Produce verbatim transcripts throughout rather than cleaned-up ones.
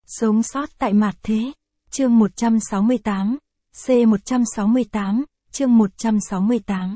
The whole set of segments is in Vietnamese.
Sống sót tại mạt thế. Chương một trăm sáu mươi tám. C một trăm sáu mươi tám, chương một trăm sáu mươi tám.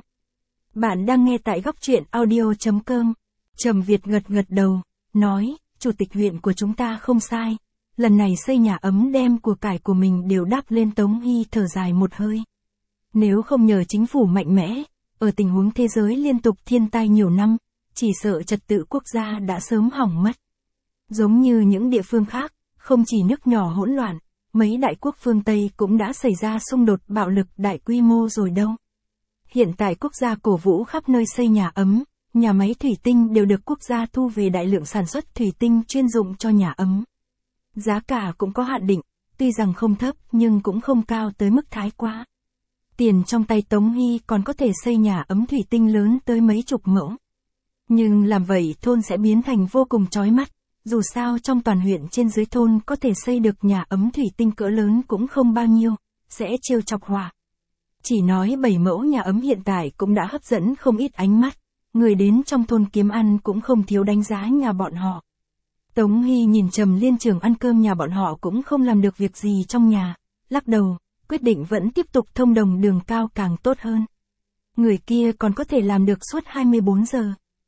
Bạn đang nghe tại góc truyện audio.com. Trầm Việt gật gật đầu, nói, chủ tịch huyện của chúng ta không sai. Lần này xây nhà ấm đem của cải của mình đều đắp lên. Tống Hy thở dài một hơi. Nếu không nhờ chính phủ mạnh mẽ, ở tình huống thế giới liên tục thiên tai nhiều năm, chỉ sợ trật tự quốc gia đã sớm hỏng mất. Giống như những địa phương khác, không chỉ nước nhỏ hỗn loạn, mấy đại quốc phương Tây cũng đã xảy ra xung đột bạo lực đại quy mô rồi đâu. Hiện tại quốc gia cổ vũ khắp nơi xây nhà ấm, nhà máy thủy tinh đều được quốc gia thu về đại lượng sản xuất thủy tinh chuyên dụng cho nhà ấm. Giá cả cũng có hạn định, tuy rằng không thấp nhưng cũng không cao tới mức thái quá. Tiền trong tay Tống Hy còn có thể xây nhà ấm thủy tinh lớn tới mấy chục mẫu. Nhưng làm vậy thôn sẽ biến thành vô cùng chói mắt. Dù sao trong toàn huyện trên dưới thôn có thể xây được nhà ấm thủy tinh cỡ lớn cũng không bao nhiêu, sẽ trêu chọc họa. Chỉ nói bảy mẫu nhà ấm hiện tại cũng đã hấp dẫn không ít ánh mắt, người đến trong thôn kiếm ăn cũng không thiếu đánh giá nhà bọn họ. Tống Hy nhìn Trầm Liên Trường ăn cơm nhà bọn họ cũng không làm được việc gì trong nhà, lắc đầu, quyết định vẫn tiếp tục thông đồng đường cao càng tốt hơn. Người kia còn có thể làm được suốt hai mươi bốn giờ.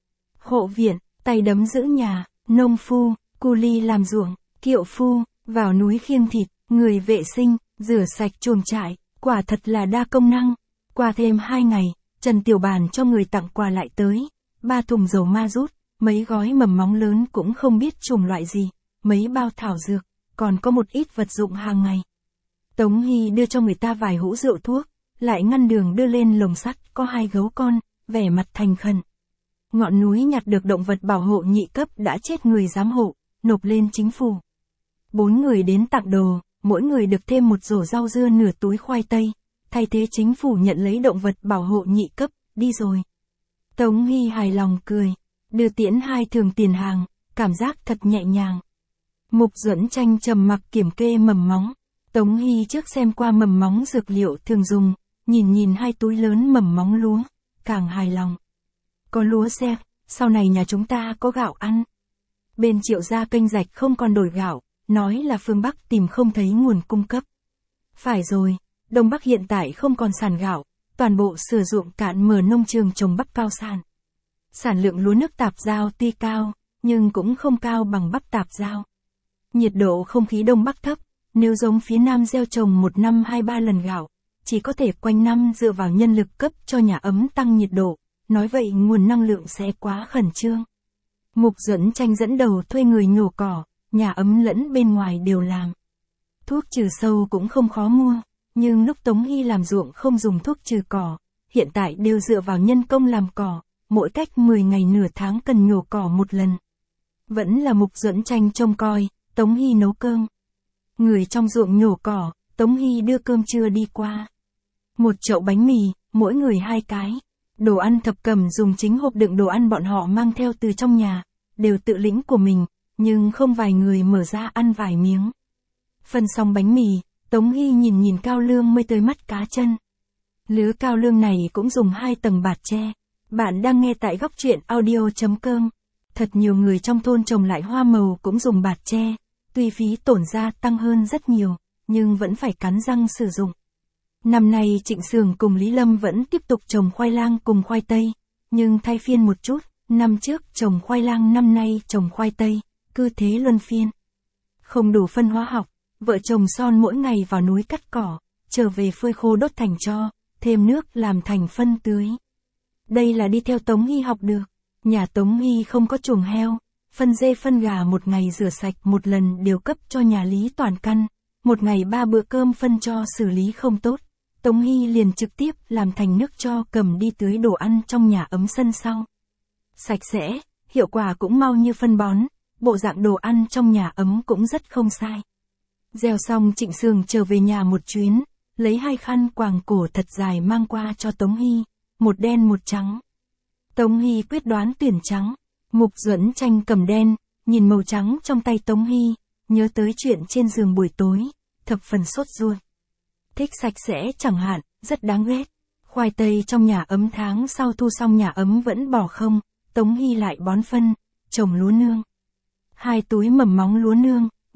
Hộ viện, tay đấm giữ nhà. Nông phu, cu li làm ruộng, kiệu phu, vào núi khiêng thịt, người vệ sinh, rửa sạch chuồng trại, quả thật là đa công năng. Qua thêm hai ngày, Trần Tiểu Bàn cho người tặng quà lại tới, ba thùng dầu ma rút, mấy gói mầm móng lớn cũng không biết chủng loại gì, mấy bao thảo dược, còn có một ít vật dụng hàng ngày. Tống Hy đưa cho người ta vài hũ rượu thuốc, lại ngăn đường đưa lên lồng sắt có hai gấu con, vẻ mặt thành khẩn. Ngọn núi nhặt được động vật bảo hộ nhị cấp đã chết người giám hộ, nộp lên chính phủ. Bốn người đến tặng đồ, mỗi người được thêm một rổ rau dưa nửa túi khoai tây, thay thế chính phủ nhận lấy động vật bảo hộ nhị cấp, đi rồi. Tống Hy hài lòng cười, đưa tiễn hai thường tiền hàng, cảm giác thật nhẹ nhàng. Mục Duẫn Tranh trầm mặc kiểm kê mầm móng. Tống Hy trước xem qua mầm móng dược liệu thường dùng, nhìn nhìn hai túi lớn mầm móng lúa, càng hài lòng. Có lúa xe, sau này nhà chúng ta có gạo ăn. Bên Triệu gia kênh rạch không còn đổi gạo, nói là phương Bắc tìm không thấy nguồn cung cấp. Phải rồi, Đông Bắc hiện tại không còn sản gạo, toàn bộ sử dụng cạn mở nông trường trồng bắp cao sản. Sản lượng lúa nước tạp giao tuy cao, nhưng cũng không cao bằng bắp tạp giao. Nhiệt độ không khí Đông Bắc thấp, nếu giống phía Nam gieo trồng một năm hai ba lần gạo, chỉ có thể quanh năm dựa vào nhân lực cấp cho nhà ấm tăng nhiệt độ. Nói vậy nguồn năng lượng sẽ quá khẩn trương. Mục Duẫn Tranh dẫn đầu thuê người nhổ cỏ, nhà ấm lẫn bên ngoài đều làm. Thuốc trừ sâu cũng không khó mua, nhưng lúc Tống Hy làm ruộng không dùng thuốc trừ cỏ, hiện tại đều dựa vào nhân công làm cỏ, mỗi cách mười ngày nửa tháng cần nhổ cỏ một lần. Vẫn là Mục Duẫn Tranh trông coi, Tống Hy nấu cơm. Người trong ruộng nhổ cỏ, Tống Hy đưa cơm trưa đi qua. Một chậu bánh mì, mỗi người hai cái. Đồ ăn thập cẩm dùng chính hộp đựng đồ ăn bọn họ mang theo từ trong nhà, đều tự lĩnh của mình, nhưng không vài người mở ra ăn vài miếng. Phân xong bánh mì, Tống Hy nhìn nhìn cao lương mới tới mắt cá chân. Lứa cao lương này cũng dùng hai tầng bạt tre. Bạn đang nghe tại góc truyện audio.com. Thật nhiều người trong thôn trồng lại hoa màu cũng dùng bạt tre, tuy phí tổn ra tăng hơn rất nhiều, nhưng vẫn phải cắn răng sử dụng. Năm nay Trịnh Sường cùng Lý Lâm vẫn tiếp tục trồng khoai lang cùng khoai tây, nhưng thay phiên một chút, năm trước trồng khoai lang năm nay trồng khoai tây, cứ thế luân phiên. Không đủ phân hóa học, vợ chồng Son mỗi ngày vào núi cắt cỏ, trở về phơi khô đốt thành tro, thêm nước làm thành phân tưới. Đây là đi theo Tống Hy học được. Nhà Tống Hy không có chuồng heo, phân dê phân gà một ngày rửa sạch một lần đều cấp cho nhà Lý toàn căn, một ngày ba bữa cơm phân cho xử lý không tốt. Tống Hy liền trực tiếp làm thành nước cho cầm đi tưới đồ ăn trong nhà ấm sân sau. Sạch sẽ, hiệu quả cũng mau như phân bón, bộ dạng đồ ăn trong nhà ấm cũng rất không sai. Gieo xong Trịnh Sường trở về nhà một chuyến, lấy hai khăn quàng cổ thật dài mang qua cho Tống Hy, một đen một trắng. Tống Hy quyết đoán tuyển trắng, Mục Duẫn Tranh cầm đen, nhìn màu trắng trong tay Tống Hy, nhớ tới chuyện trên giường buổi tối, thập phần sốt ruột. Thích sạch sẽ chẳng hạn, rất đáng ghét. Khoai tây trong nhà ấm tháng sau thu xong nhà ấm vẫn bỏ không, Tống Hy lại bón phân, trồng lúa nương. Hai túi mầm móng lúa nương,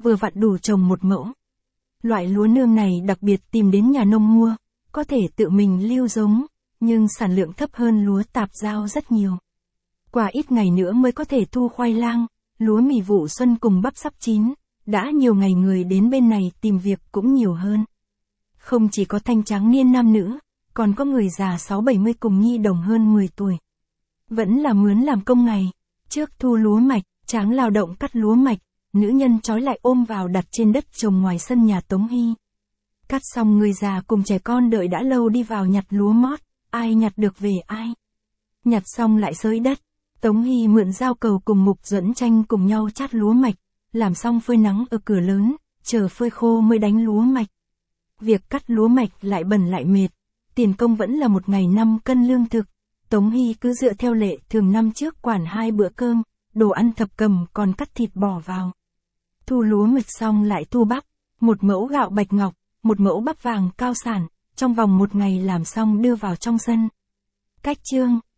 vừa vặn đủ trồng một mẫu. Loại lúa nương này đặc biệt tìm đến nhà nông mua, có thể tự mình lưu giống, nhưng sản lượng thấp hơn lúa tạp giao rất nhiều. Qua ít ngày nữa mới có thể thu khoai lang, lúa mì vụ xuân cùng bắp sắp chín, đã nhiều ngày người đến bên này tìm việc cũng nhiều hơn. Không chỉ có thanh tráng niên nam nữ, còn có người già sáu bảy mươi cùng nhi đồng hơn mười tuổi. Vẫn là mướn làm công ngày, trước thu lúa mạch, tráng lao động cắt lúa mạch, nữ nhân trói lại ôm vào đặt trên đất trồng ngoài sân nhà Tống Hy. Cắt xong người già cùng trẻ con đợi đã lâu đi vào nhặt lúa mót, ai nhặt được về ai. Nhặt xong lại xới đất, Tống Hy mượn dao cầu cùng Mục Duẫn Tranh cùng nhau chát lúa mạch, làm xong phơi nắng ở cửa lớn, chờ phơi khô mới đánh lúa mạch. Việc cắt lúa mạch lại bẩn lại mệt, tiền công vẫn là một ngày năm cân lương thực. Tống Hy cứ dựa theo lệ thường năm trước quản hai bữa cơm, đồ ăn thập cẩm còn cắt thịt bỏ vào. Thu lúa mạch xong lại thu bắp, một mẫu gạo bạch ngọc, một mẫu bắp vàng cao sản, trong vòng một ngày làm xong đưa vào trong sân. Cách chương